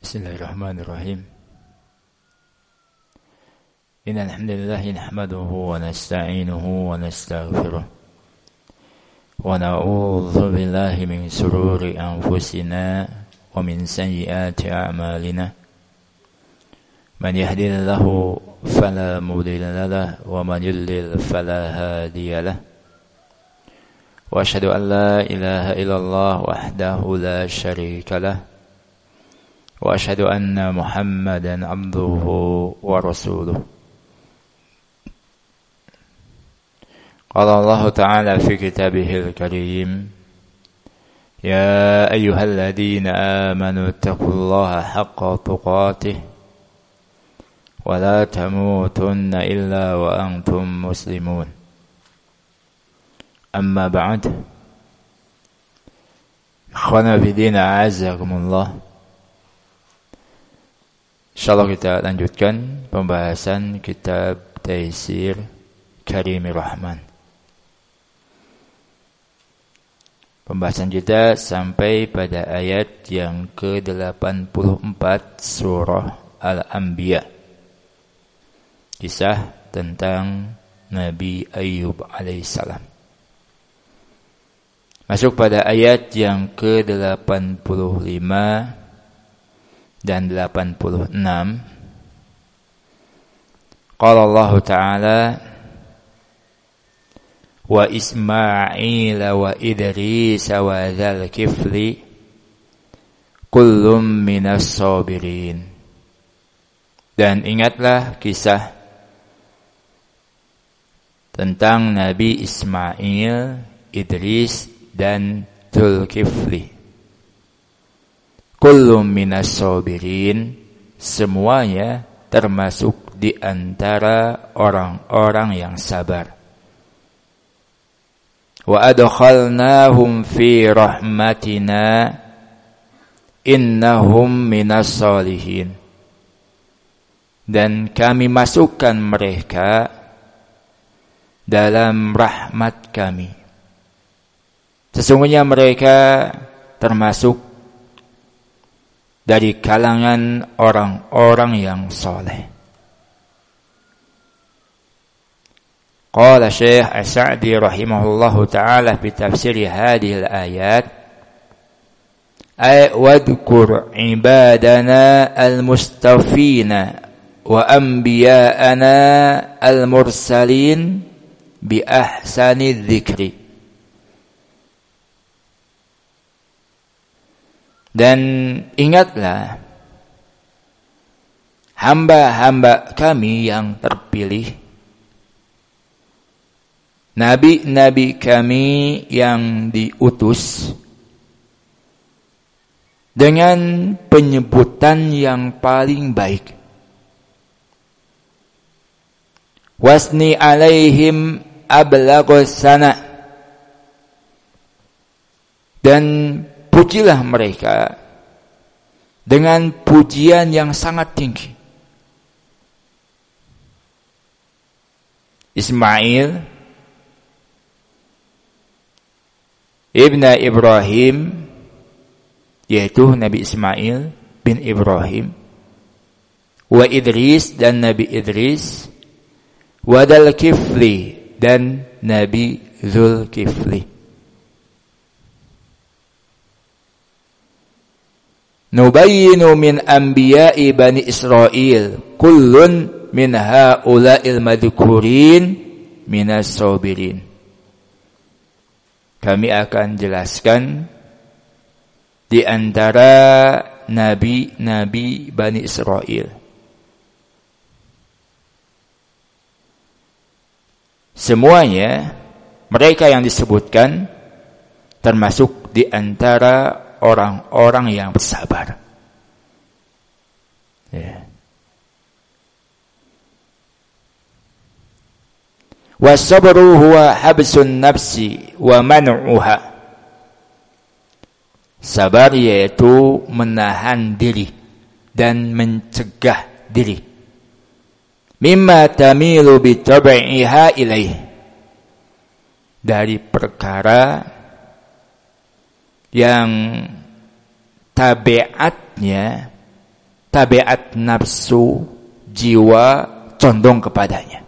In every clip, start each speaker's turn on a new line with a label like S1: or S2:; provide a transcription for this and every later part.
S1: Bismillahirrahmanirrahim. Innal hamdalillah nahmaduhu wa nasta'inuhu wa nastaghfiruh wa na'udzu billahi min shururi anfusina wa min sayyiati a'malina. Man yahdihillahu fala mudilla lahu wa man yudlil fala hadiya lahu. Wa asyhadu an la ilaha illallah wahdahu la syarika lahu. Wa asyhadu anna Muhammadan abduhu wa rasuluh. Qala Allah Ta'ala fi kitabihil karim, ya ayyuhalladzina amanu taqullaha haqqa tuqatih wa la tamutunna illa wa antum muslimun. Amma ba'd. Ikhwana fi din, a'azzakumullah. Insyaallah kita lanjutkan pembahasan kitab Taisir Karimir Rahman. Pembahasan kita sampai pada ayat yang ke-84 surah Al-Anbiya. Kisah tentang Nabi Ayyub alaihissalam. Masuk pada ayat yang ke-85 dan 86. Qala Allah Ta'ala, wa Ismail wa Idris wa dzal kifli kullum minas sabirin. Dan ingatlah kisah tentang Nabi Ismail, Idris dan Dzulkifli. Kullum minas sabirin, semuanya termasuk di antara orang-orang yang sabar. Wa adkhalnahum fi rahmatina innahum minas salihin. Dan kami masukkan mereka dalam rahmat kami. Sesungguhnya mereka termasuk dari kalangan orang-orang yang soleh. Qala Syekh As-Sa'di rahimahullahu ta'ala fi tafsir hadhihi al-ayat, ay wadhkur ibadana al-mustafina wa anbiya'ana al-mursalin bi ahsani dzikri. Dan ingatlah hamba-hamba kami yang terpilih, nabi-nabi kami yang diutus, dengan penyebutan yang paling baik. Wasni alaihim ablaghus sana. Dan pujilah mereka dengan pujian yang sangat tinggi. Ismail ibn Ibrahim, yaitu Nabi Ismail bin Ibrahim, wa Idris dan Nabi Idris, wa Dzulkifli dan Nabi Dzulkifli. Nubayyinu min anbiya'i bani Israil kullun min haula'il madhkurin minas sabirin. Kami akan jelaskan di antara nabi-nabi Bani Israel. Semuanya mereka yang disebutkan termasuk di antara orang-orang yang bersabar. Ya. Wasabru huwa habsun nafsi wa man'uha. Sabar yaitu menahan diri dan mencegah diri. Mimma tamilu bi tab'iha ilaih. Dari perkara yang tabiatnya tabiat nafsu, jiwa condong kepadanya.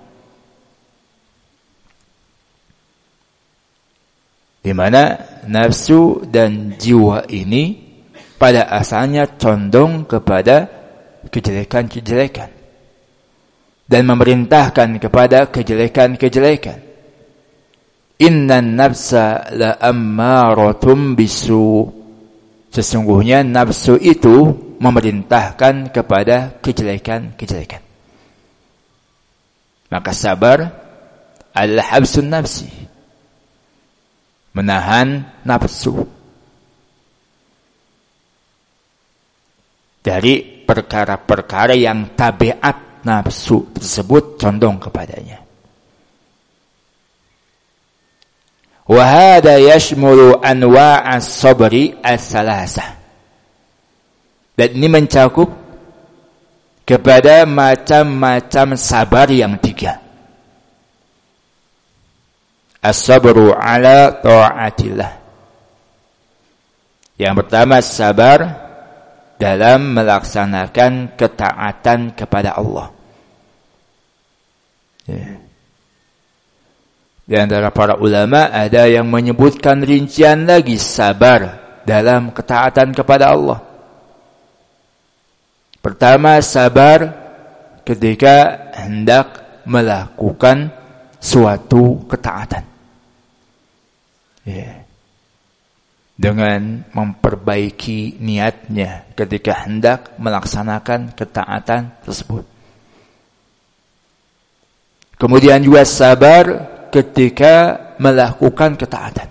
S1: Di mana nafsu dan jiwa ini pada asalnya condong kepada kejelekan-kejelekan dan memerintahkan kepada kejelekan-kejelekan. Innan nafsa la ammaratum bisu. Sesungguhnya nafsu itu memerintahkan kepada kejelekan-kejelekan. Maka sabar adalah habsun nafsi, menahan nafsu dari perkara-perkara yang tabiat nafsu tersebut condong kepadanya. Wa hada yashmulu anwa'as sabri as-salasah. Dan ini mencakup kepada macam-macam sabar yang 3. As-sabru ala ta'atillah. Yang pertama, sabar dalam melaksanakan ketaatan kepada Allah. Di antara para ulama ada yang menyebutkan rincian lagi sabar dalam ketaatan kepada Allah. Pertama, sabar ketika hendak melakukan suatu ketaatan. Dengan memperbaiki niatnya ketika hendak melaksanakan ketaatan tersebut. Kemudian juga sabar ketika melakukan ketaatan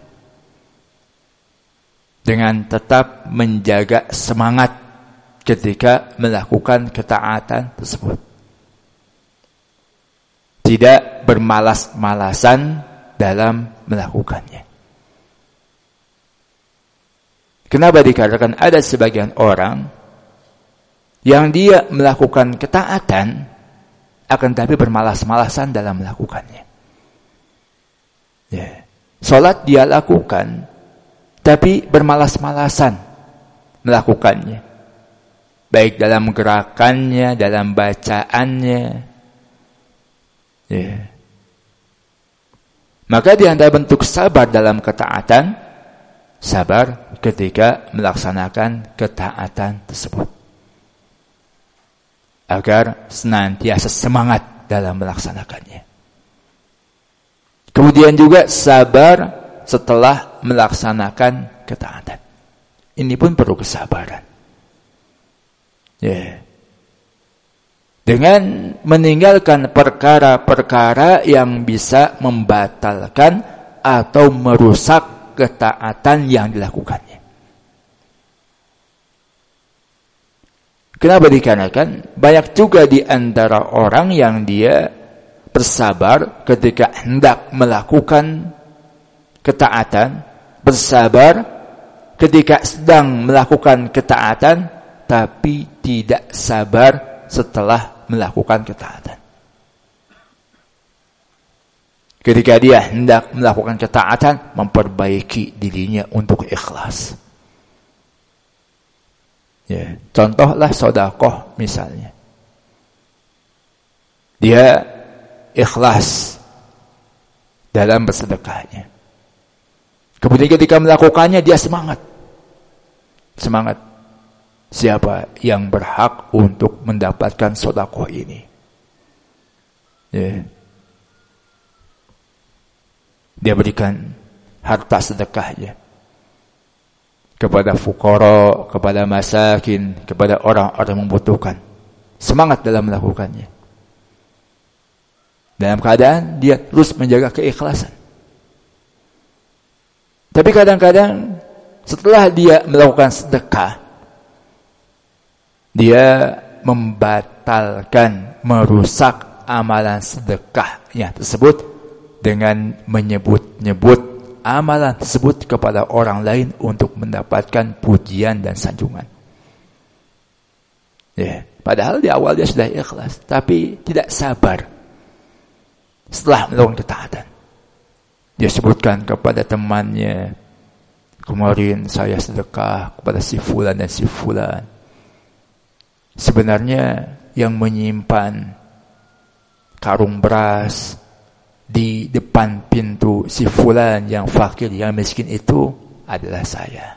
S1: dengan tetap menjaga semangat ketika melakukan ketaatan tersebut. Tidak bermalas-malasan dalam melakukannya. Kenapa dikatakan ada sebagian orang yang dia melakukan ketaatan akan tapi bermalas-malasan dalam melakukannya. Salat dia lakukan tapi bermalas-malasan melakukannya. Baik dalam gerakannya, dalam bacaannya. Maka di antara bentuk sabar dalam ketaatan, sabar ketika melaksanakan ketaatan tersebut. Agar senantiasa semangat dalam melaksanakannya. Kemudian juga sabar setelah melaksanakan ketaatan. Ini pun perlu kesabaran. Dengan meninggalkan perkara-perkara yang bisa membatalkan atau merusak ketaatan yang dilakukannya. Kenapa dikarenakan banyak juga di antara orang yang dia bersabar ketika hendak melakukan ketaatan, bersabar ketika sedang melakukan ketaatan, tapi tidak sabar setelah melakukan ketaatan. Ketika dia hendak melakukan ketaatan, memperbaiki dirinya untuk ikhlas. Contohlah sedekah misalnya. Dia ikhlas dalam bersedekahnya. Kemudian ketika melakukannya dia semangat. Semangat. Siapa yang berhak untuk mendapatkan sedekah ini? Dia berikan harta sedekahnya kepada fuqara, kepada masakin, kepada orang-orang membutuhkan. Semangat dalam melakukannya. Dalam keadaan dia terus menjaga keikhlasan. Tapi kadang-kadang setelah dia melakukan sedekah, dia membatalkan, merusak amalan sedekahnya tersebut dengan menyebut-nyebut amalan tersebut kepada orang lain untuk mendapatkan pujian dan sanjungan. Padahal di awal dia sudah ikhlas, tapi tidak sabar. Setelah melakukan ketaatan, dia sebutkan kepada temannya, kemarin saya sedekah kepada si fulan dan si fulan. Sebenarnya yang menyimpan karung beras di depan pintu si fulan yang fakir, yang miskin itu adalah saya.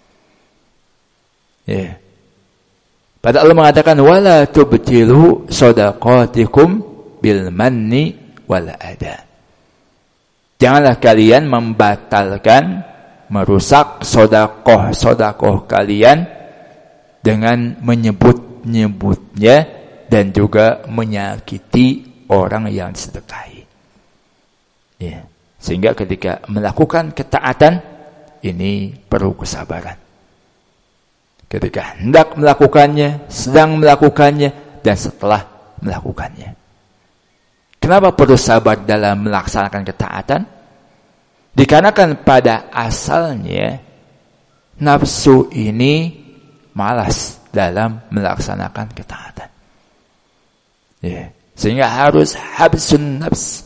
S1: Ya. Padahal Allah mengatakan wala tubtilu shadaqatikum bil manni wal adha. Janganlah kalian membatalkan, merusak sedekah kalian dengan menyebut-nyebutnya dan juga menyakiti orang yang disedekahi. Ya. Sehingga ketika melakukan ketaatan ini perlu kesabaran. Ketika hendak melakukannya, sedang melakukannya, dan setelah melakukannya. Kenapa perlu sabar dalam melaksanakan ketaatan? Dikarenakan pada asalnya nafsu ini malas dalam melaksanakan ketaatan. Ya. Sehingga harus habsun nafs.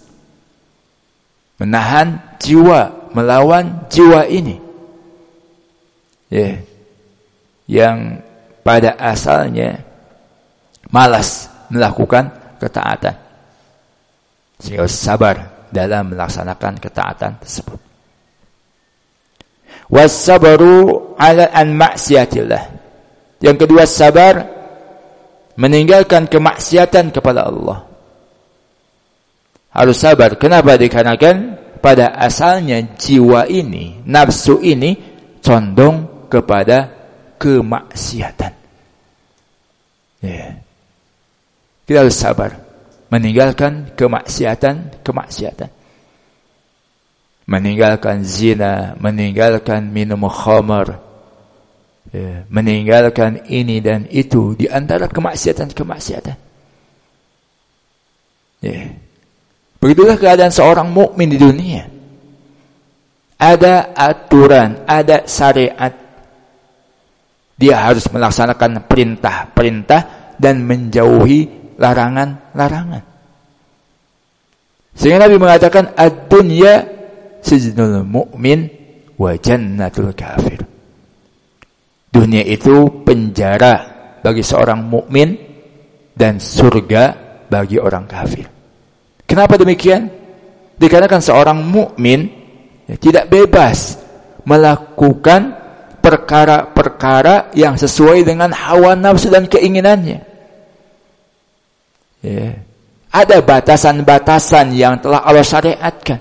S1: Menahan jiwa, melawan jiwa ini. Ya. Yang pada asalnya malas melakukan ketaatan. Sehingga sabar dalam melaksanakan ketaatan tersebut. Wassabaru ala an maksiatillah. Yang kedua, sabar meninggalkan kemaksiatan kepada Allah. Harus sabar. Kenapa? Dikarenakan pada asalnya jiwa ini, nafsu ini condong kepada kemaksiatan. Ya. Kita harus sabar meninggalkan kemaksiatan. Meninggalkan zina, meninggalkan minum khamar, ya, meninggalkan ini dan itu di antara kemaksiatan. Ya. Begitulah keadaan seorang mukmin di dunia. Ada aturan, ada syariat. Dia harus melaksanakan perintah-perintah dan menjauhi larangan-larangan. Sehingga Nabi mengatakan ad-dunya sijnul mu'min wa jannatul kafir. Dunia itu penjara bagi seorang mukmin dan surga bagi orang kafir. Kenapa demikian? Dikarenakan seorang mukmin tidak bebas melakukan perkara-perkara yang sesuai dengan hawa nafsu dan keinginannya. Ya. Ada batasan-batasan yang telah Allah syariatkan.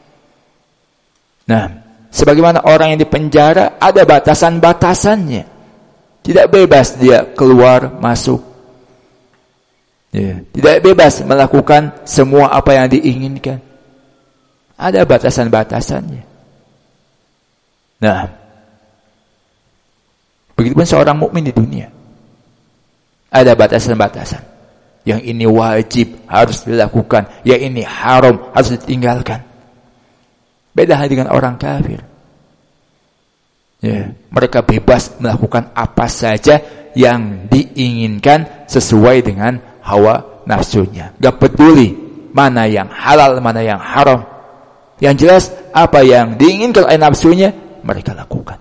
S1: Nah, sebagaimana orang yang dipenjara ada batasan-batasannya. Tidak bebas dia keluar masuk. Ya. Tidak bebas melakukan semua apa yang diinginkan. Ada batasan-batasannya. Nah, begitupun seorang mukmin di dunia. Ada batasan-batasan. Yang ini wajib harus dilakukan, yang ini haram harus ditinggalkan. Beda hal dengan orang kafir. Ya, mereka bebas melakukan apa saja yang diinginkan sesuai dengan hawa nafsunya. Gak peduli mana yang halal, mana yang haram. Yang jelas apa yang diinginkan oleh nafsunya mereka lakukan.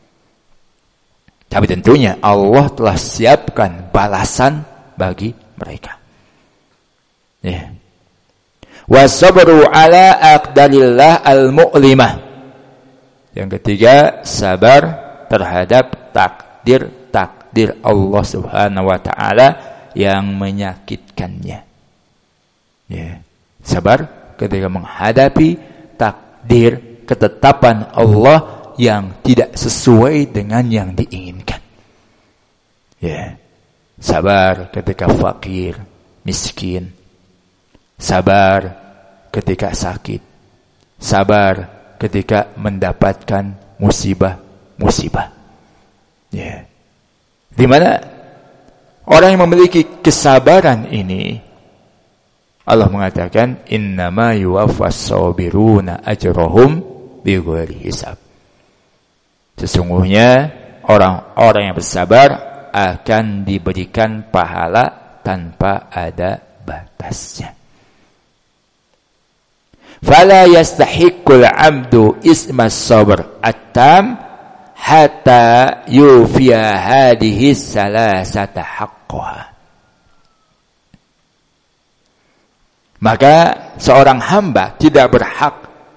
S1: Tapi tentunya Allah telah siapkan balasan bagi mereka. Ya. Wasabru ala aqdarillah al-mu'limah. Yang ketiga, sabar terhadap takdir Allah Subhanahu wa taala yang menyakitkannya. Ya. Sabar ketika menghadapi takdir ketetapan Allah yang tidak sesuai dengan yang diinginkan. Ya. Sabar ketika fakir, miskin. Sabar ketika sakit. Sabar ketika mendapatkan musibah. Ya. Di mana orang yang memiliki kesabaran ini, Allah mengatakan innama yuwaffas sabiruna ajrahum bighairi hisab. Sesungguhnya orang-orang yang bersabar akan diberikan pahala tanpa ada batasnya. Fala yastahiqqul 'abdu ismas sabr at-tam hatta yufiya hadhihi salasata haqqaha. Maka seorang hamba tidak berhak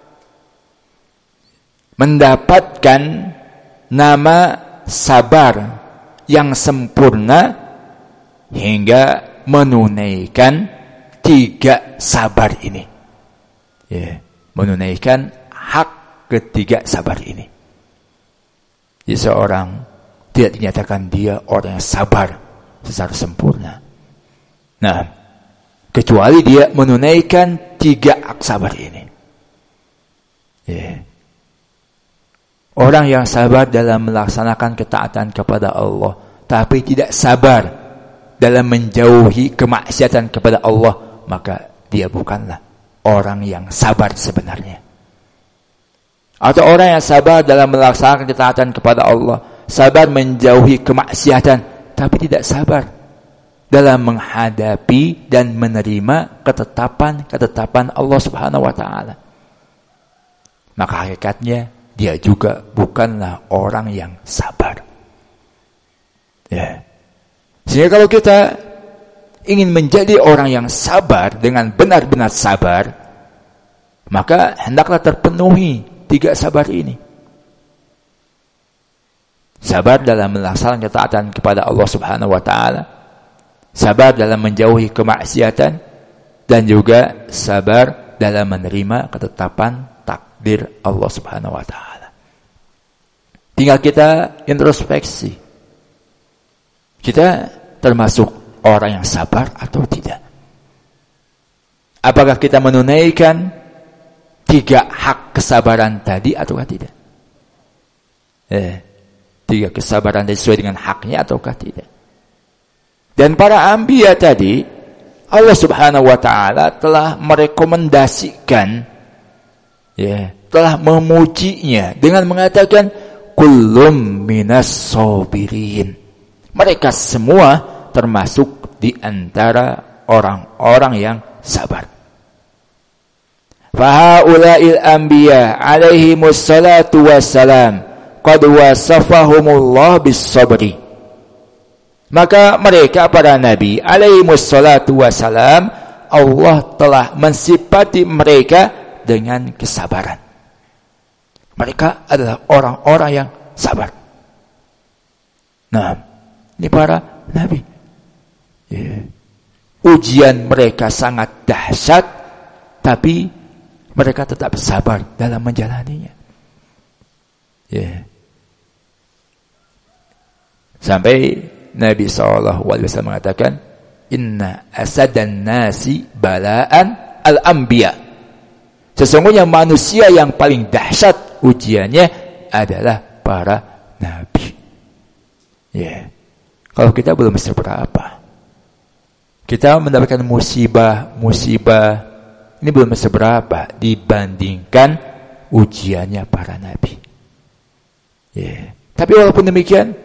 S1: mendapatkan nama sabar yang sempurna hingga menunaikan 3 sabar ini. Menunaikan hak ketiga sabar ini. Jadi seorang tidak dinyatakan dia orang yang sabar secara sempurna. Nah, kecuali dia menunaikan 3 hak sabar ini. Orang yang sabar dalam melaksanakan ketaatan kepada Allah, tapi tidak sabar dalam menjauhi kemaksiatan kepada Allah, maka dia bukanlah orang yang sabar sebenarnya. Atau orang yang sabar dalam melaksanakan ketaatan kepada Allah, sabar menjauhi kemaksiatan, tapi tidak sabar dalam menghadapi dan menerima ketetapan Allah Subhanahu wa taala. Maka hakikatnya dia juga bukanlah orang yang sabar. Sehingga kalau kita ingin menjadi orang yang sabar dengan benar-benar sabar, maka hendaklah terpenuhi 3 sabar ini. Sabar dalam melaksanakan ketaatan kepada Allah Subhanahu wa taala, sabar dalam menjauhi kemaksiatan, dan juga sabar dalam menerima ketetapan takdir Allah Subhanahu wa taala. Tinggal kita introspeksi. Kita termasuk orang yang sabar atau tidak? Apakah kita menunaikan 3 hak kesabaran tadi ataukah tidak? 3 kesabaran sesuai dengan haknya ataukah tidak? Dan para anbiya tadi, Allah Subhanahu wa taala telah merekomendasikan, telah memujinya dengan mengatakan kullum minas sabirin. Mereka semua termasuk di antara orang-orang yang sabar. Fahaula'il anbiya alaihimus salatu wassalam qad wasafahumullah bis sabri. Maka mereka para nabi alaihimus salatu wassalam, Allah telah mensifati mereka dengan kesabaran. Mereka adalah orang-orang yang sabar. Nah, ini para nabi. Ujian mereka sangat dahsyat, tapi mereka tetap sabar dalam menjalaninya. Sampai Nabi SAW mengatakan, Inna asadan nasi bala'an al-anbiya. Sesungguhnya manusia yang paling dahsyat ujiannya adalah para nabi. Kalau kita belum seberapa, kita mendapatkan musibah ini belum seberapa dibandingkan ujiannya para nabi. Tapi walaupun demikian,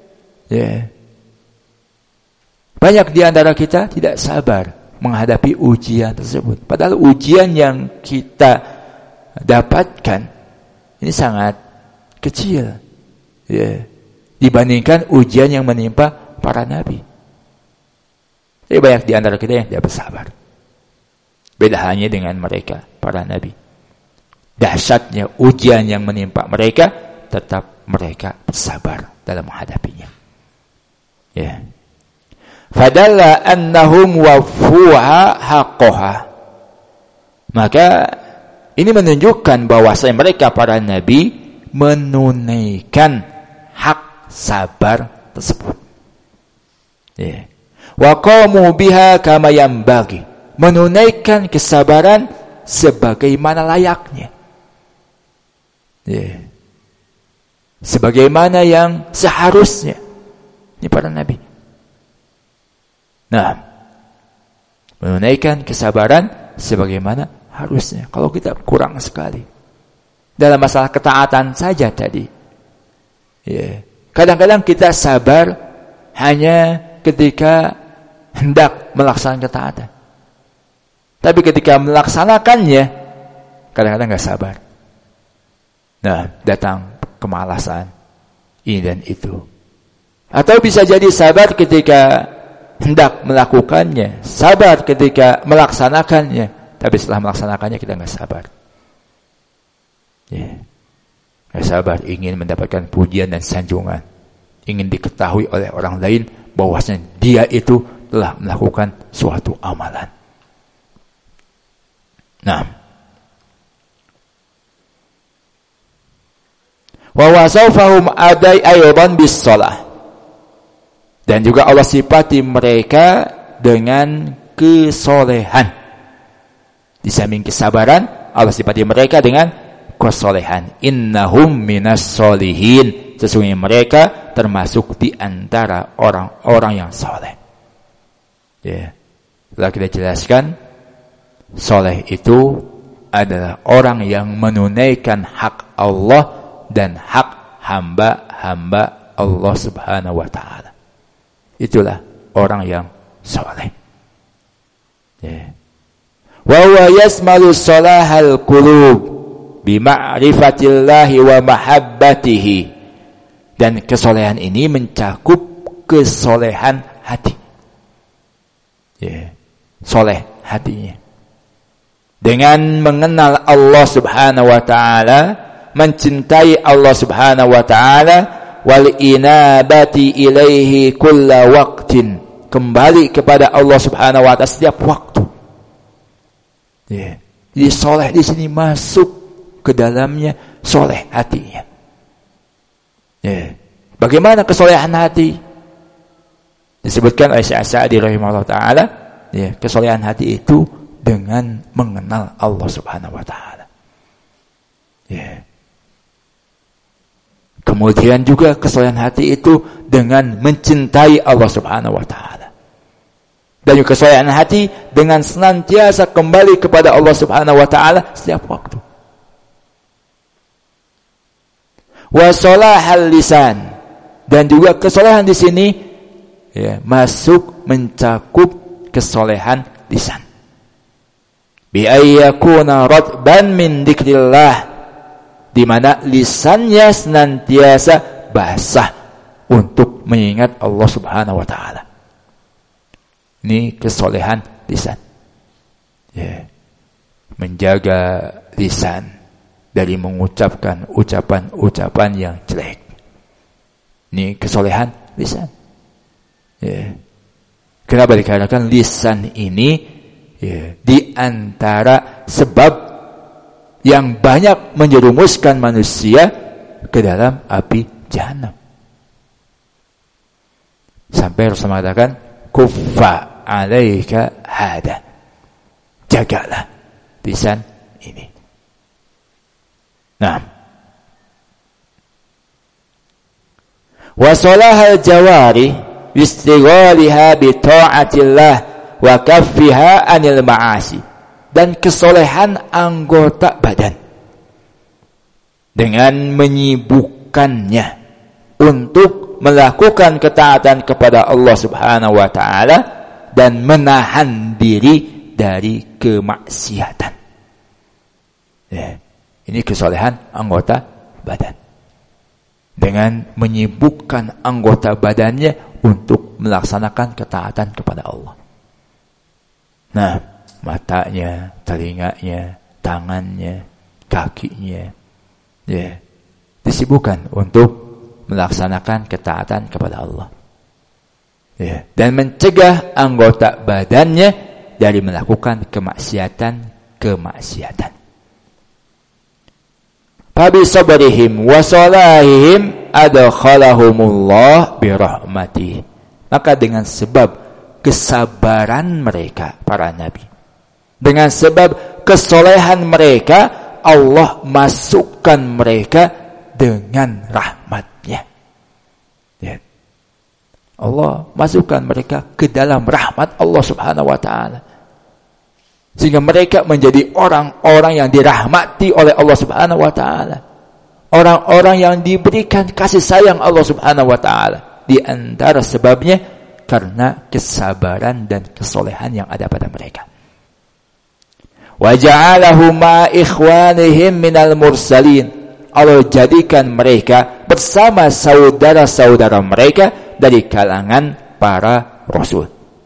S1: banyak di antara kita tidak sabar menghadapi ujian tersebut. Padahal ujian yang kita dapatkan ini sangat kecil, dibandingkan ujian yang menimpa para nabi. Jadi banyak di antara kita yang tidak bersabar. Beda halnya dengan mereka, para nabi. Dahsyatnya ujian yang menimpa mereka, tetap mereka bersabar dalam menghadapinya. Fadalla annahum wafuha haqqaha. Maka ini menunjukkan bahwasanya mereka para nabi menunaikan hak sabar tersebut. Wa qamu biha kama yanbaghi. Menunaikan kesabaran sebagaimana layaknya. Sebagaimana yang seharusnya. Ini para nabi. Nah, menunaikan kesabaran sebagaimana harusnya. Kalau kita kurang sekali dalam masalah ketaatan saja tadi. Kadang-kadang kita sabar hanya ketika hendak melaksanakan ketaatan. Tapi ketika melaksanakannya, kadang-kadang nggak sabar. Nah, datang kemalasan, ini dan itu. Atau bisa jadi sabar ketika hendak melakukannya, sabar ketika melaksanakannya, tapi setelah melaksanakannya kita nggak sabar. Nggak sabar, ingin mendapatkan pujian dan sanjungan, ingin diketahui oleh orang lain bahwasanya dia itu telah melakukan suatu amalan. Nah, wa wasafahum adai aydan bis shalah. Dan juga Allah sifati mereka dengan kesolehan. Di samping kesabaran, Allah sifati mereka dengan kesolehan. Innahum minas solihin. Sesungguhnya mereka termasuk di antara orang-orang yang soleh. Ya. Setelah kita jelaskan, soleh itu adalah orang yang menunaikan hak Allah dan hak hamba-hamba Allah Subhanahu wa ta'ala. Itulah orang yang soleh. Wa huwa yasmalu salahal qulub bi ma'rifatillahi wa mahabbatihi. Dan kesolehan ini mencakup kesolehan hati. Soleh hatinya. Dengan mengenal Allah Subhanahu wa ta'ala, mencintai Allah Subhanahu wa ta'ala, wal inabati ilaihi kulla waqtin, kembali kepada Allah Subhanahu wa ta'ala setiap waktu. Jadi soleh di sini masuk ke dalamnya soleh hatinya. Bagaimana kesolehan hati? Disebutkan oleh Syekh Sa'di rahimahullah taala, kesolehan hati itu dengan mengenal Allah Subhanahu wa taala. Kemudian juga kesolehan hati itu dengan mencintai Allah Subhanahu wa ta'ala. Dan juga kesolehan hati dengan senantiasa kembali kepada Allah Subhanahu wa ta'ala setiap waktu. Wa salahal lisan. Dan juga kesolehan di sini masuk mencakup kesolehan lisan. Bi ayyakuna radban min dzikrillah. Di mana lisannya senantiasa basah untuk mengingat Allah Subhanahu wa ta'ala. Ini kesolehan lisan. Menjaga lisan dari mengucapkan ucapan-ucapan yang jelek. Ini kesolehan lisan. Kenapa dikatakan lisan ini di antara sebab yang banyak menjerumuskan manusia ke dalam api jahanam. Sampai Rasulullah mengatakan, kuffa alaika hada. Jagalah lisan ini. Nah. Wa salahal jawari bistighaliha bi ta'atillah wa kaffiha 'anil ma'asi. Dan kesolehan anggota badan dengan menyibukkannya untuk melakukan ketaatan kepada Allah Subhanahu wa ta'ala dan menahan diri dari kemaksiatan. Ini kesolehan anggota badan dengan menyibukkan anggota badannya untuk melaksanakan ketaatan kepada Allah. Nah, matanya, telinganya, tangannya, kakinya, disibukkan untuk melaksanakan ketaatan kepada Allah. Dan mencegah anggota badannya dari melakukan kemaksiatan. Fabi sabrihim wa salahihim adkhalahumullah birahmatih. Maka dengan sebab kesabaran mereka, para nabi, dengan sebab kesolehan mereka, Allah masukkan mereka dengan rahmat-Nya. Allah masukkan mereka ke dalam rahmat Allah Subhanahu wa ta'ala. Sehingga mereka menjadi orang-orang yang dirahmati oleh Allah Subhanahu wa ta'ala. Orang-orang yang diberikan kasih sayang Allah Subhanahu wa ta'ala. Di antara sebabnya karena kesabaran dan kesolehan yang ada pada mereka. Wa ja'alahum ma ikhwanihim minal mursalin. Allah jadikan mereka bersama saudara-saudara mereka dari kalangan para rasul.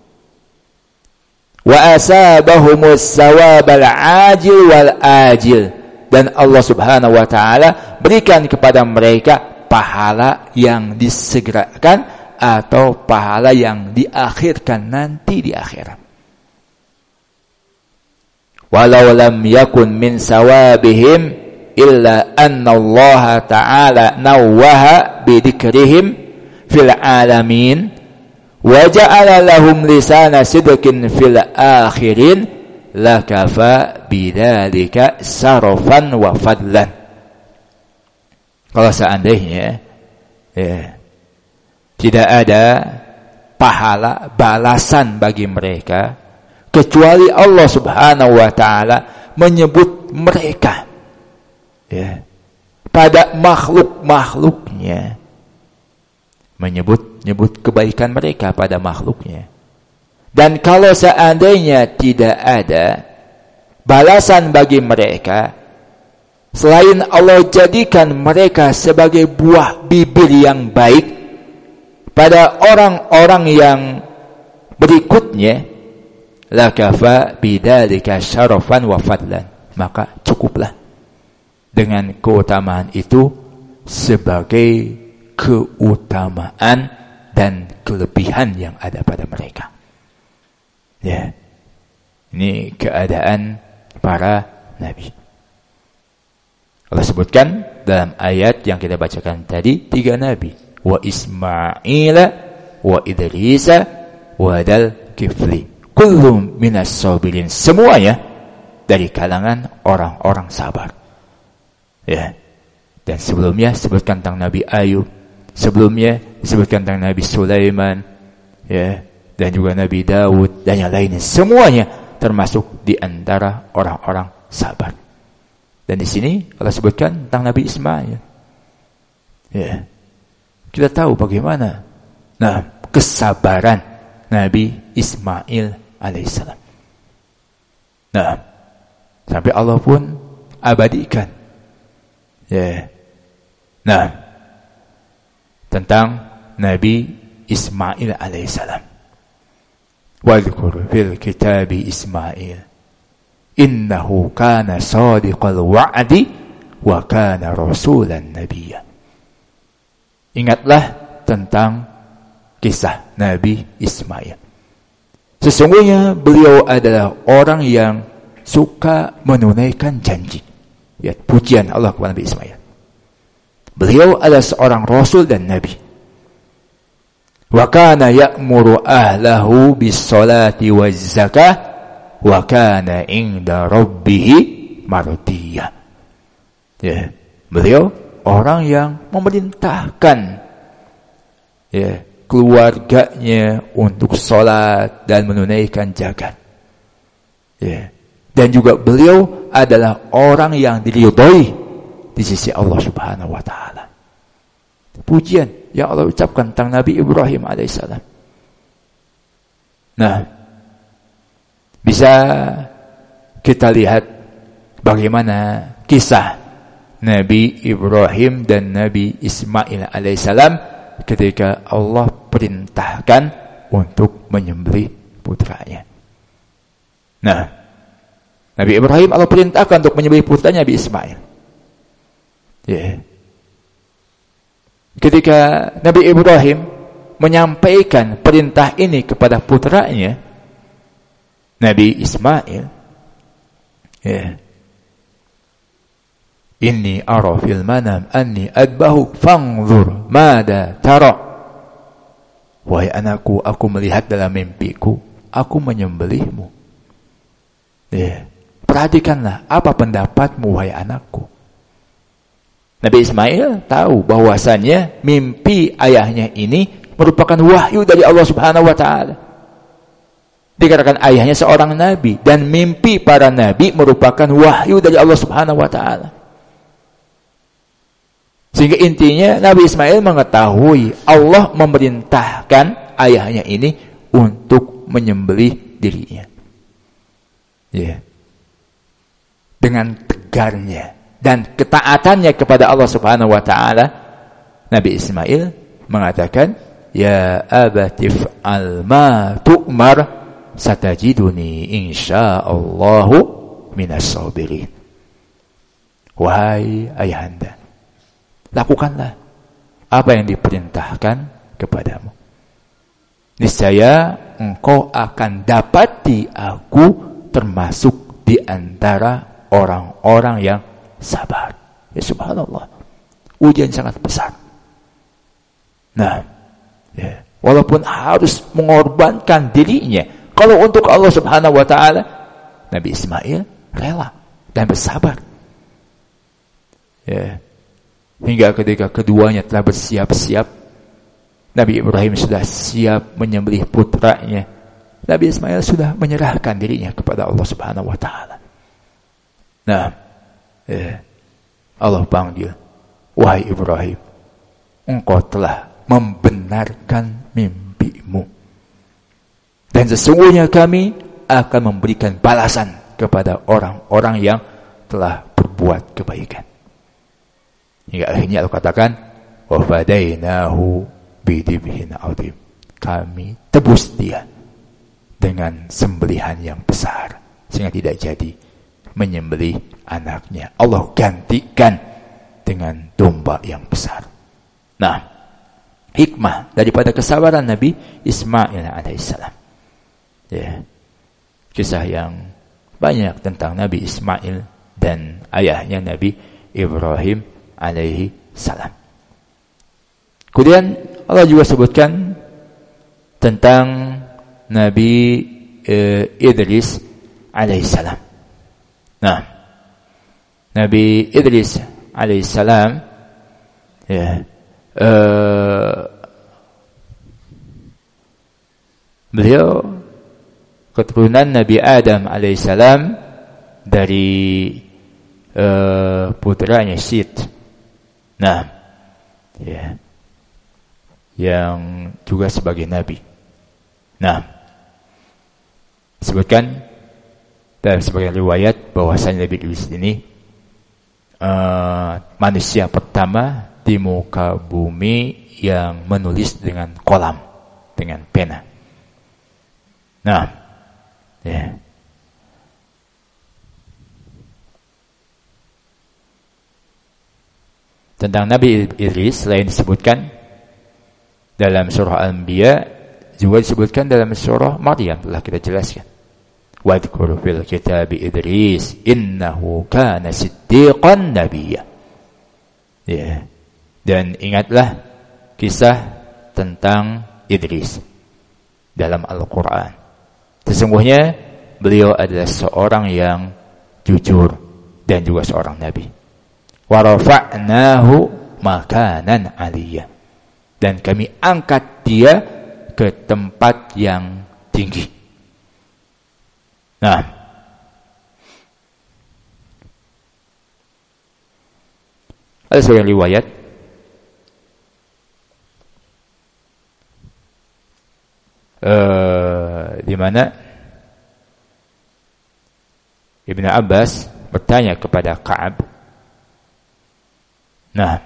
S1: Wa asabahumus sawabal ajil wal ajil, dan Allah Subhanahu wa taala berikan kepada mereka pahala yang disegerakan atau pahala yang diakhirkan nanti di akhirat. Walau lam yakun min sawabihim illa anna Allah ta'ala nawwaha bidzikrihim fil alamin wa ja'ala lahum lisana sidqin fil akhirin lakafa bidzalika sarafan wa fadlan. Kalau seandainya tidak ada pahala balasan bagi mereka kecuali Allah Subhanahu wa taala menyebut mereka pada makhluk-makhluknya, menyebut kebaikan mereka pada makhluknya. Dan kalau seandainya tidak ada balasan bagi mereka selain Allah jadikan mereka sebagai buah bibir yang baik pada orang-orang yang berikutnya, lakafa bidzalika syarafan wa fadlan, maka cukuplah dengan keutamaan itu sebagai keutamaan dan kelebihan yang ada pada mereka. Ya, ini keadaan para nabi. Allah sebutkan dalam ayat yang kita bacakan tadi 3 nabi, wa Ismaila wa Idrisa wa Dal Kifli. Kullum minas sabirin, semuanya dari kalangan orang-orang sabar. Ya. Dan sebelumnya sebutkan tentang Nabi Ayub, sebelumnya sebutkan tentang Nabi Sulaiman, ya, dan juga Nabi Daud dan yang lainnya. Semuanya termasuk di antara orang-orang sabar. Dan di sini Allah sebutkan tentang Nabi Ismail. Ya. Kita tahu bagaimana kesabaran Nabi Ismail alaihissalam. Sampai Allah pun abadikan. Tentang Nabi Ismail alaihissalam. Wadhkur fil kitabi Ismail innahu kana sadiqal wa'di wa kana rasulan nabiyya. Ingatlah tentang kisah Nabi Ismail. Sesungguhnya beliau adalah orang yang suka menunaikan janji. Ya, pujian Allah kepada Nabi Ismail. Beliau adalah seorang rasul dan nabi. Wa kana ya'muru ahlahu bis-salati waz-zakah wa kana 'inda rabbih mardiyya. Ya, beliau orang yang memerintahkan keluarganya untuk sholat dan menunaikan zakat. Dan juga beliau adalah orang yang diridhai di sisi Allah Subhanahu wa taala. Pujian yang Allah ucapkan tentang Nabi Ibrahim alaihissalam. Bisa kita lihat bagaimana kisah Nabi Ibrahim dan Nabi Ismail alaihissalam ketika Allah perintahkan untuk menyembelih putranya. Nabi Ibrahim Allah perintahkan untuk menyembelih putranya Nabi Ismail. Ketika Nabi Ibrahim menyampaikan perintah ini kepada putranya Nabi Ismail, inni ara fil manam anni adbahu fanzur mada tara. Wahai anakku, aku melihat dalam mimpiku aku menyembelihmu. Perhatikanlah apa pendapatmu wahai anakku. Nabi Ismail tahu bahwasannya mimpi ayahnya ini merupakan wahyu dari Allah Subhanahu wa taala. Dikarenakan ayahnya seorang nabi dan mimpi para nabi merupakan wahyu dari Allah Subhanahu wa taala. Sehingga intinya Nabi Ismail mengetahui Allah memerintahkan ayahnya ini untuk menyembelih dirinya. Dengan tegarnya dan ketaatannya kepada Allah Subhanahu wa taala, Nabi Ismail mengatakan, "Ya abatif alma tu'mar satajiduni insyaallahu minas sabirin." Wahai ayahanda, lakukanlah apa yang diperintahkan kepadamu. Niscaya engkau akan dapati aku termasuk di antara orang-orang yang sabar. Ya subhanallah, ujian sangat besar. Nah, ya, walaupun harus mengorbankan dirinya, kalau untuk Allah Subhanahu wa taala, Nabi Ismail rela dan bersabar. Ya. Hingga ketika keduanya telah bersiap-siap, Nabi Ibrahim sudah siap menyembelih putranya, Nabi Ismail sudah menyerahkan dirinya kepada Allah Subhanahu wa taala. Nah, Allah panggil, "Wahai Ibrahim, engkau telah membenarkan mimpimu. Dan sesungguhnya kami akan memberikan balasan kepada orang-orang yang telah berbuat kebaikan." Hingga akhirnya Allah katakan, "Wa fadainahu bidibhin 'adzim." Kami tebus dia dengan sembelihan yang besar, sehingga tidak jadi menyembelih anaknya. Allah gantikan dengan domba yang besar. Nah, hikmah daripada kesabaran Nabi Ismail alaihissalam. Ya. Kisah yang banyak tentang Nabi Ismail dan ayahnya Nabi Ibrahim alaihi salam. Kemudian Allah juga sebutkan tentang Nabi Idris alaihi salam. Nah, Nabi Idris alaihi salam, ya, beliau keturunan Nabi Adam alaihi salam dari putranya Syit. Nah, ya, yang juga sebagai nabi. Nah, disebutkan dalam sebagian riwayat bahwasanya Nabi Idris ini manusia pertama di muka bumi yang menulis dengan kolam, dengan pena. Nah, ya. Tentang Nabi Idris selain disebutkan dalam surah Al-Anbiya, juga disebutkan dalam surah Maryam, telah kita jelaskan. Wadhkur fil kitabi Idris innahu kana siddiqan nabiyya. Ya. Dan ingatlah kisah tentang Idris dalam Al-Quran. Sesungguhnya beliau adalah seorang yang jujur dan juga seorang nabi. Wa rafa'nahu makanan 'aliyya. Dan kami angkat dia ke tempat yang tinggi. Nah, ada sebuah riwayat di mana Ibnu Abbas bertanya kepada Ka'ab, "Nah,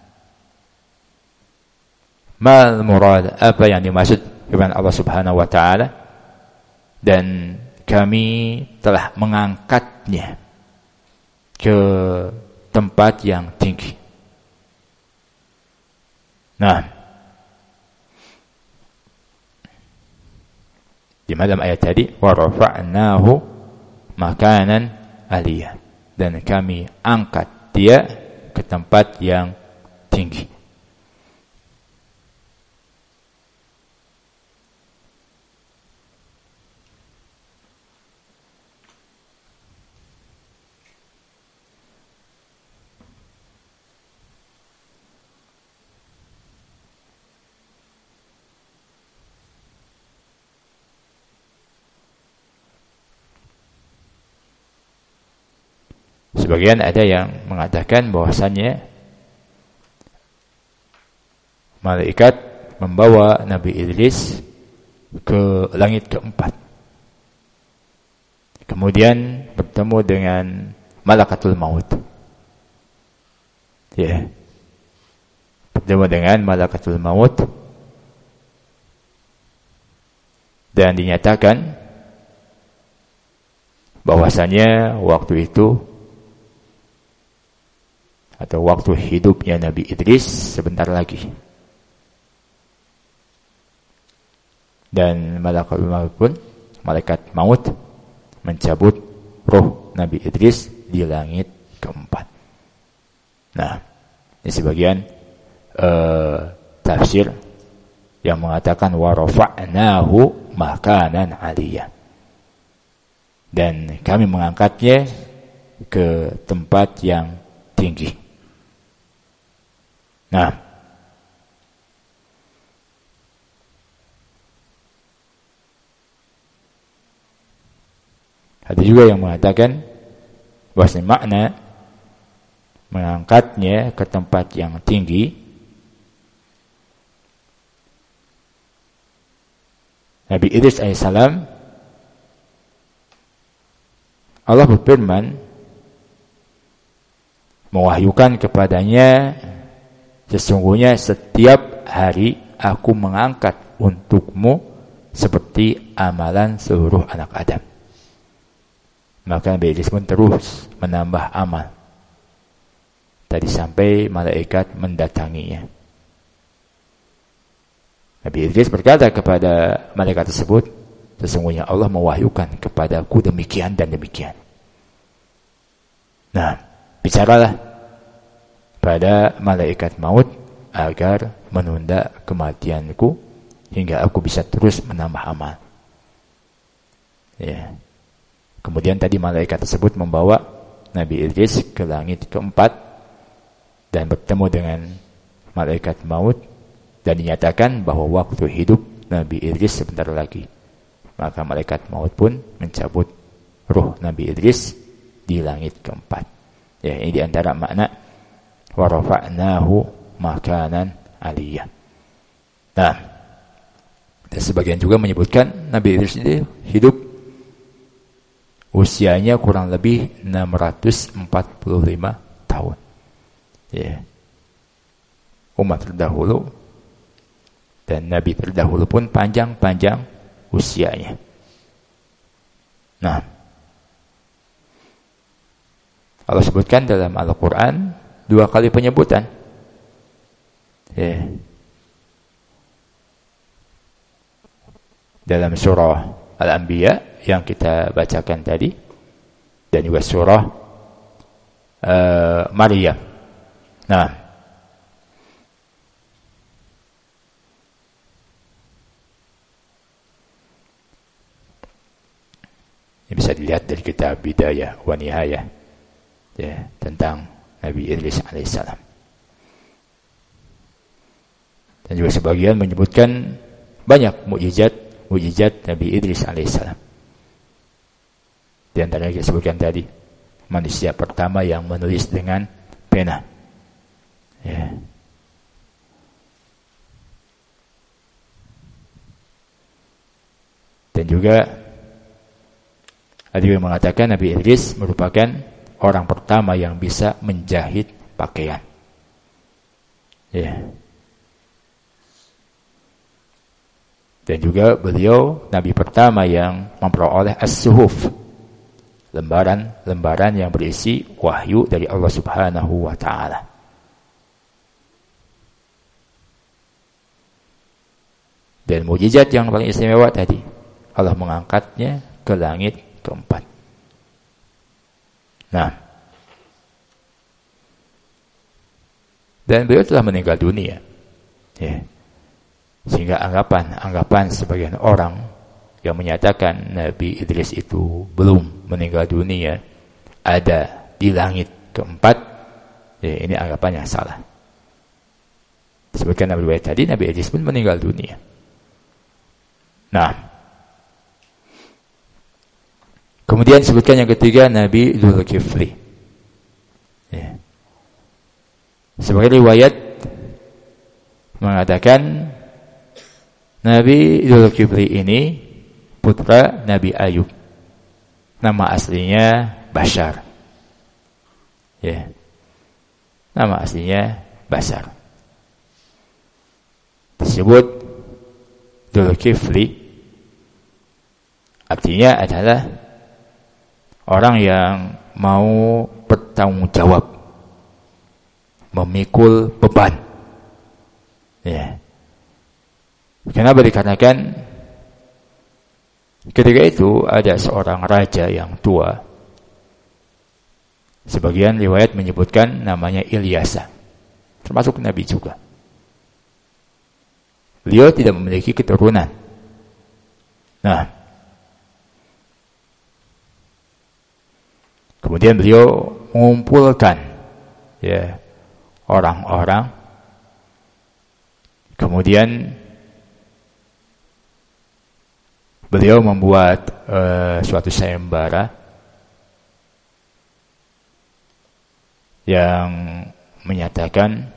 S1: mal murad, apa yang dimaksud firman Allah Subhanahu wa taala, dan kami telah mengangkatnya ke tempat yang tinggi." Nah, di dalam ayat tadi, wa rafa'nahu makanan 'aliyya, dan kami angkat dia ke tempat yang tinggi. Sebagian ada yang mengatakan bahwasannya malaikat membawa Nabi Idris ke langit keempat. Kemudian bertemu dengan Malakatul Maut. Ya. Bertemu dengan malakatul maut dan dinyatakan bahwasanya waktu itu atau waktu hidupnya Nabi Idris sebentar lagi. Dan malaikat maut mencabut roh Nabi Idris di langit keempat. Nah, ini sebagian tafsir yang mengatakan wa rafa'nahu makanan 'aliyya. Dan kami mengangkatnya ke tempat yang tinggi. Nah, ada juga yang mengatakan bahwa makna mengangkatnya ke tempat yang tinggi Nabi Idris alaihissalam, Allah berfirman mewahyukan kepadanya, sesungguhnya setiap hari aku mengangkat untukmu seperti amalan seluruh anak Adam. Maka Nabi Idris pun terus menambah amal. Tadi sampai malaikat mendatanginya. Nabi Idris berkata kepada malaikat tersebut, sesungguhnya Allah mewahyukan kepadaku demikian dan demikian. Nah, bicaralah pada malaikat maut agar menunda kematianku hingga aku bisa terus menambah amal. Ya. Kemudian tadi malaikat tersebut membawa Nabi Idris ke langit keempat dan bertemu dengan malaikat maut dan dinyatakan bahwa waktu hidup Nabi Idris sebentar lagi. Maka malaikat maut pun mencabut ruh Nabi Idris di langit keempat. Ya, ini diantara makna wa rafa'nahu makanan 'aliyya. Nah, dan sebagian juga menyebutkan Nabi Idris ini hidup usianya kurang lebih 645 tahun. Ya. Umat terdahulu dan Nabi terdahulu pun panjang-panjang usianya. Nah, Allah sebutkan dalam Al-Quran 2 kali penyebutan. Ya. Dalam surah Al-Anbiya yang kita bacakan tadi dan juga surah Maryam. Nah, ini bisa dilihat dari kitab Bidayah wa Nihayah, ya, tentang Nabi Idris alaihissalam. Dan juga sebagian menyebutkan banyak mukjizat Nabi Idris alaihissalam. Di antara yang disebutkan tadi, manusia pertama yang menulis dengan pena. Ya. Dan juga ada yang mengatakan Nabi Idris merupakan orang pertama yang bisa menjahit pakaian. Ya. Dan juga beliau Nabi pertama yang memperoleh as-suhuf, lembaran-lembaran yang berisi wahyu dari Allah Subhanahu wa ta'ala. Dan mukjizat yang paling istimewa tadi, Allah mengangkatnya ke langit keempat. Nah, dan beliau telah meninggal dunia. Ya. Sehingga anggapan sebagian orang yang menyatakan Nabi Idris itu belum meninggal dunia, ada di langit keempat, ya, ini anggapan yang salah. Disebutkan Nabi tadi, Nabi Idris pun meninggal dunia. Nah, kemudian disebutkan yang ketiga Nabi Dzulkifli. Ya. Sebagai riwayat mengatakan Nabi Dzulkifli ini putra Nabi Ayub. Nama aslinya Bashar. Ya. Nama aslinya Bashar. Disebut Dzulkifli, artinya adalah orang yang mau bertanggung jawab, memikul beban. Ya. Kenapa dikarenakan ketika itu ada seorang raja yang tua. Sebagian riwayat menyebutkan namanya Ilyasa, termasuk Nabi juga. Beliau tidak memiliki keturunan. Nah, kemudian beliau mengumpulkan ya orang-orang, kemudian beliau membuat suatu sayembara yang menyatakan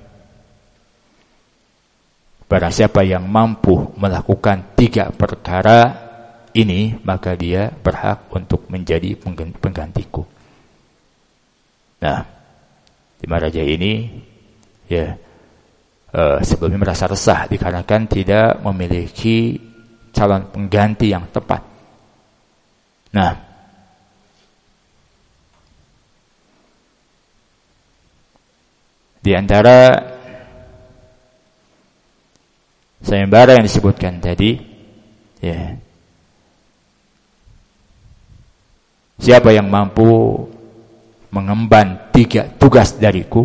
S1: barang siapa yang mampu melakukan 3 perkara ini, maka dia berhak untuk menjadi penggantiku. Nah, 5 raja ini ya sebelumnya merasa resah dikarenakan tidak memiliki calon pengganti yang tepat. Nah, di antara sayembara yang disebutkan tadi, ya, siapa yang mampu mengemban 3 tugas dariku,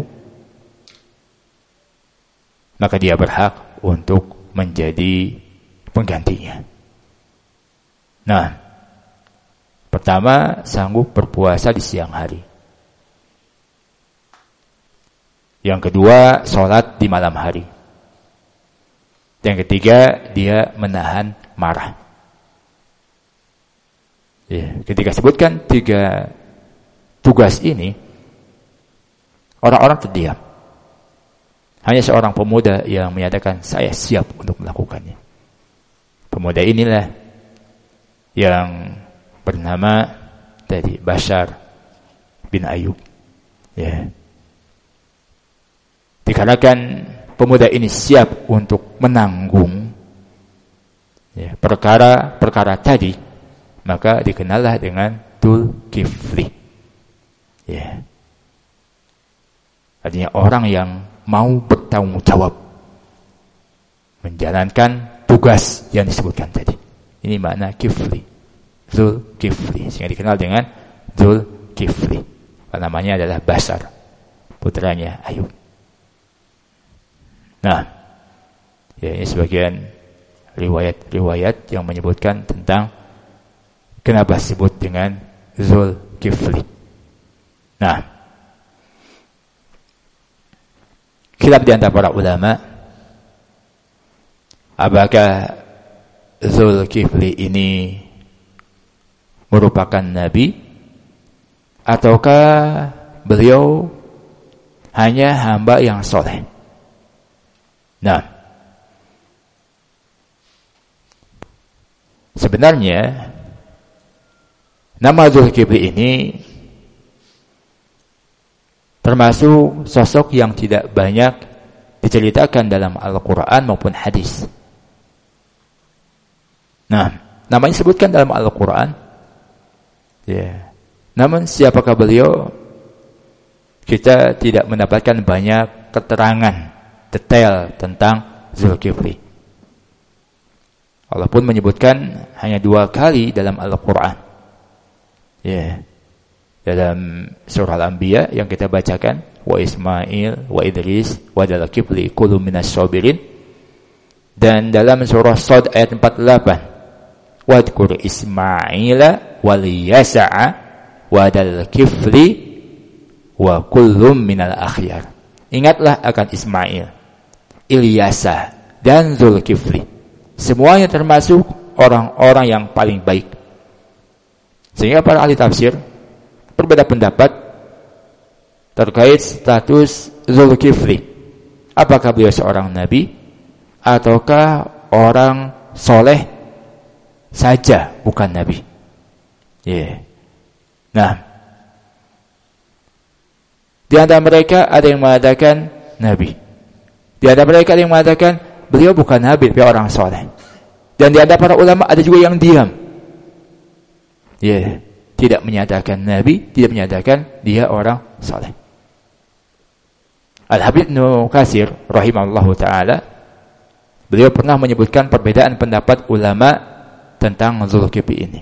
S1: maka dia berhak untuk menjadi penggantinya. Nah, pertama, sanggup berpuasa di siang hari. Yang kedua, sholat di malam hari. Yang ketiga, dia menahan marah. Ya, ketika sebutkan 3 tugas ini, orang-orang terdiam. Hanya seorang pemuda yang menyatakan, saya siap untuk melakukannya. Pemuda inilah yang bernama tadi Bashar bin Ayub. Ya. Dikarenakan pemuda ini siap untuk menanggung ya, perkara-perkara tadi, maka dikenallah dengan Dzulkifli. Ya. Artinya orang yang mau bertanggung jawab, menjalankan tugas yang disebutkan tadi. Ini makna Kifli, Dzulkifli, sehingga dikenal dengan Dzulkifli. Namanya adalah Bashar, putranya Ayub. Nah, ya, ini sebagian riwayat-riwayat yang menyebutkan tentang kenapa disebut dengan Dzulkifli. Nah, khilaf di antara para ulama, apakah Dzulkifli ini merupakan nabi ataukah beliau hanya hamba yang soleh. Nah, sebenarnya nama Dzulkifli ini termasuk sosok yang tidak banyak diceritakan dalam Al-Quran maupun hadis. Nah, namanya disebutkan dalam Al-Quran. Ya. Namun siapakah beliau? Kita tidak mendapatkan banyak keterangan detail tentang Dzulkifli. Walaupun menyebutkan hanya 2 kali dalam Al-Quran. Ya. Dalam surah Al-Anbiya yang kita bacakan, wa Ismail, wa Idris, wa Dzulkifli kullu minas sabirin. Dan dalam surah Shad ayat 48, wadkur Ismaila wal Yasa'a wa Dzulkifli wa kullum minal akhyar. Ingatlah akan Ismail, Ilyasa, dan Dzulkifli. Semuanya termasuk orang-orang yang paling baik. Sehingga para ahli tafsir berbeda pendapat terkait status Dzulkifli. Apakah beliau seorang nabi ataukah orang soleh saja, bukan nabi? Yeah. Nah, Di antara mereka ada yang mengatakan nabi. Di antara mereka ada yang mengatakan beliau bukan nabi, tapi orang soleh. Dan di antara para ulama ada juga yang diam. Tidak menyatakan nabi, tidak menyatakan dia orang soleh. Al-Habib Ibnu Katsir rahimahullahu taala, beliau pernah menyebutkan perbedaan pendapat ulama tentang Dzulkifli ini.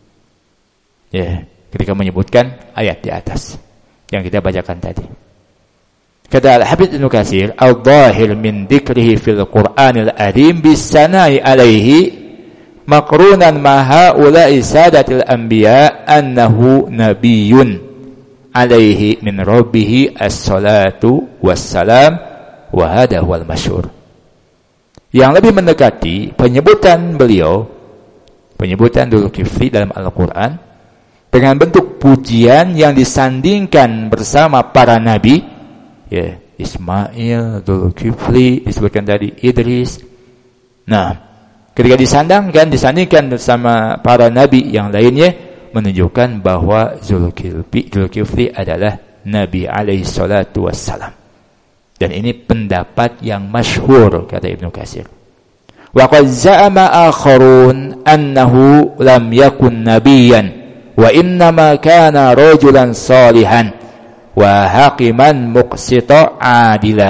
S1: Ketika menyebutkan ayat di atas yang kita bacakan tadi. Kata Al-Habib Ibnu Katsir, "Al-dhahir min dzikrihi fil Qur'anil Azim bis-sana'i alaihi maqrunan ma haula'i sadatil anbiya annahu nabiyyun alaihi min rabbih as-salatu wassalam wa hadha huwal masyhur." Yang lebih mendekati penyebutan beliau, penyebutan Dzulkifli dalam Al-Qur'an dengan bentuk pujian yang disandingkan bersama para nabi, Ismail, Dzulkifli, disebutkan tadi Idris. Nah, ketika disandingkan bersama para nabi yang lainnya, menunjukkan bahwa Dzulkifli adalah Nabi alaihi salatu wassalam. Dan ini pendapat yang masyhur, kata Ibnu Katsir. Wa qad za'ama akharun annahu lam yakun nabiyyan wa innama kana rajulan salihan wa haqiman muqsita adilah.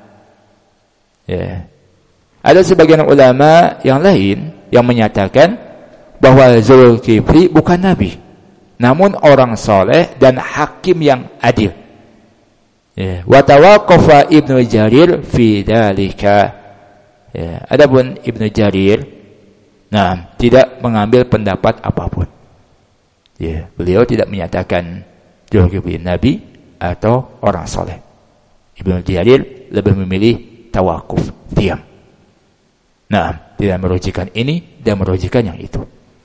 S1: Ada sebagian ulama yang lain yang menyatakan bahwa Dzulkifli bukan nabi, namun orang soleh dan hakim yang adil. Wa tawaqqafa Ibnu Jarir fi dzalika. Adapun Ibnu Jarir tidak mengambil pendapat apapun. Beliau tidak menyatakan Dzulkifli nabi atau orang soleh. Ibnu Jarir lebih memilih tawakuf, diam. Tidak merujikan ini dan merujikan yang itu.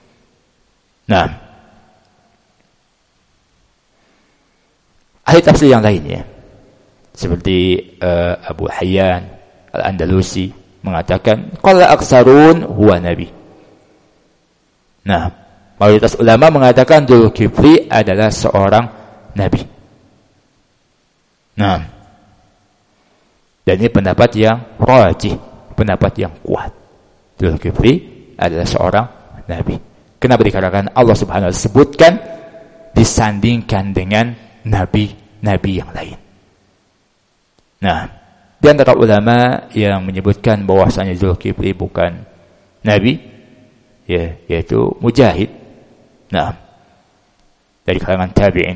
S1: Ahli tafsir yang lainnya seperti Abu Hayyan Al-Andalusi mengatakan qala aksarun huwa nabi. Mayoritas ulama mengatakan Dzulkifli adalah seorang nabi. Dan ini pendapat yang rajih, pendapat yang kuat. Dzulkifli adalah seorang nabi. Kenapa dikatakan Allah Subhanahu wa taala sebutkan disandingkan dengan nabi-nabi yang lain? Di antara ulama yang menyebutkan bahwasanya Dzulkifli bukan nabi, yaitu Mujahid. Dari kalangan tabi'in.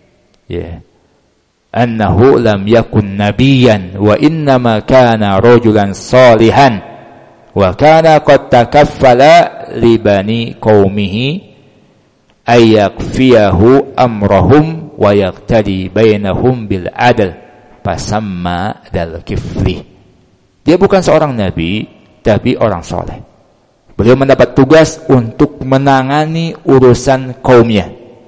S1: Annahu lam yakun nabiyyan wa innama kana rajulan salihan wa kana qad takaffala li bani qaumihi ay yakfiyahu amrahum wa yaqtadi bainahum bil adl fasamma Dzulkifli. Dia bukan seorang nabi, tapi orang soleh. Beliau mendapat tugas untuk menangani urusan kaumnya.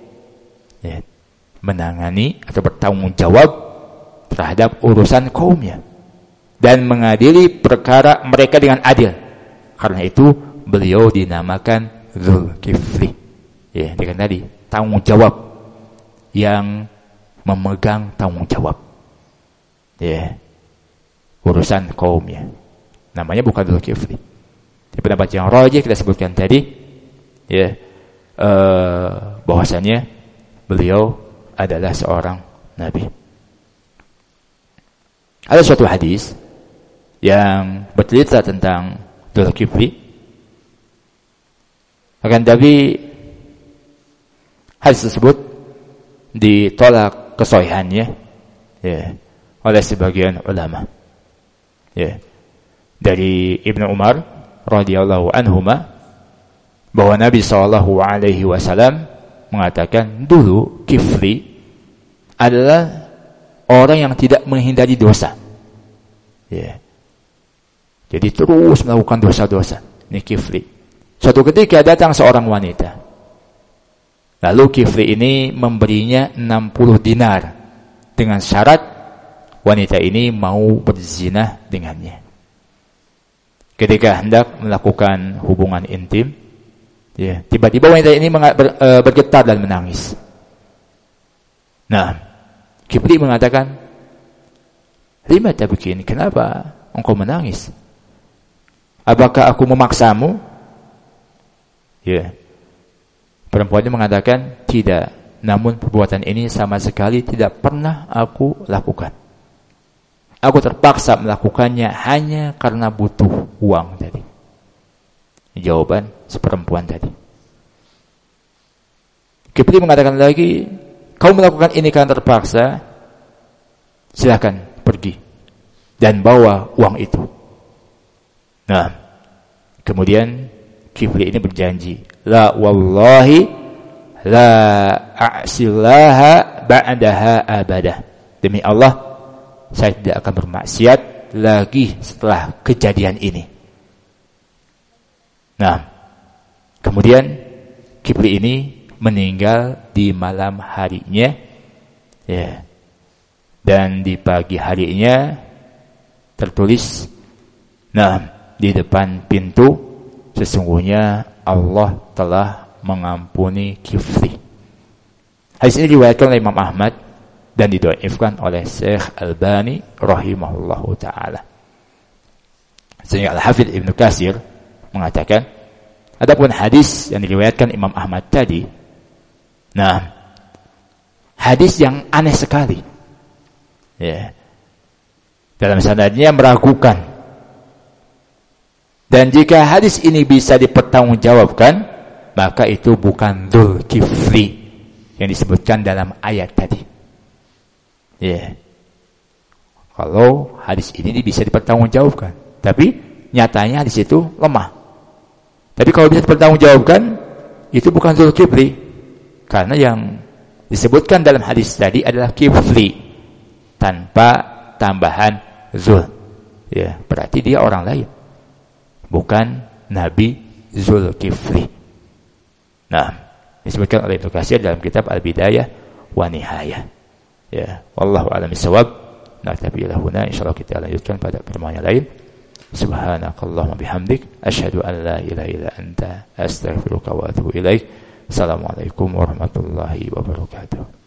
S1: Menangani atau bertanggung jawab terhadap urusan kaumnya dan mengadili perkara mereka dengan adil. Karena itu beliau dinamakan Dzulkifli. Dengan tadi tanggung jawab, yang memegang tanggung jawab. Urusan kaumnya. Namanya bukan Dzulkifli. Di pendapat yang rajih kita sebutkan tadi, bahwasanya beliau adalah seorang nabi. Ada suatu hadis yang bercerita tentang Dzulkifli, akan tapi hadis tersebut ditolak kesahihannya oleh sebagian ulama. Dari Ibnu Umar radhiyallahu anhuma, bahwa Nabi sallallahu alaihi wasallam mengatakan dulu Kifli adalah orang yang tidak menghindari dosa. Jadi terus melakukan dosa-dosa. Ini Kifli. Suatu ketika datang seorang wanita. Lalu Kifli ini memberinya 60 dinar dengan syarat wanita ini mau berzina dengannya. Ketika hendak melakukan hubungan intim, tiba-tiba wanita ini bergetar dan menangis. Kifli mengatakan, "Lima tabkin? Kenapa engkau menangis? Apakah aku memaksamu?" Ya. Perempuan itu mengatakan, "Tidak, namun perbuatan ini sama sekali tidak pernah aku lakukan. Aku terpaksa melakukannya hanya karena butuh uang tadi." Jawaban seperempuan tadi. Kifli mengatakan lagi, "Kau melakukan ini karena terpaksa, silakan pergi dan bawa uang itu." Nah, kemudian Kifli ini berjanji, "La wallahi la a'silaha ba'daha abadah." Demi Allah, saya tidak akan bermaksiat lagi setelah kejadian ini. Nah, kemudian Kifli ini meninggal di malam harinya, ya, dan di pagi harinya tertulis, nah, di depan pintu, sesungguhnya Allah telah mengampuni Kifli. Hadis ini diriwayatkan oleh Imam Ahmad dan didhaifkan oleh Syekh Albani rahimahullahu taala. Sehingga Al-Hafidz Ibnu Katsir mengatakan, adapun hadis yang diriwayatkan Imam Ahmad tadi, nah, hadis yang aneh sekali. Ya. Dalam sanadnya meragukan. Dan jika hadis ini bisa dipertanggungjawabkan, maka itu bukan Dzulkifli yang disebutkan dalam ayat tadi. Ya. Kalau hadis ini bisa dipertanggungjawabkan, tapi nyatanya hadis itu lemah. Tapi kalau bisa dipertanggungjawabkan, itu bukan Dzulkifli. Karena yang disebutkan dalam hadis tadi adalah Kifli tanpa tambahan Zul. Ya, berarti dia orang lain, bukan Nabi Dzulkifli. Nah, disebutkan oleh Ibnu Katsir dalam kitab Al-Bidayah wa Nihayah. Ya, wallahu a'lam bishawab. Nah, tapi lahuna insyaallah kita lanjutkan pada pertemuan yang lain. Subhanakallahumma bihamdik asyhadu an la ilaha illa anta astaghfiruka wa atubu ilaik. Assalamualaikum warahmatullahi wabarakatuh.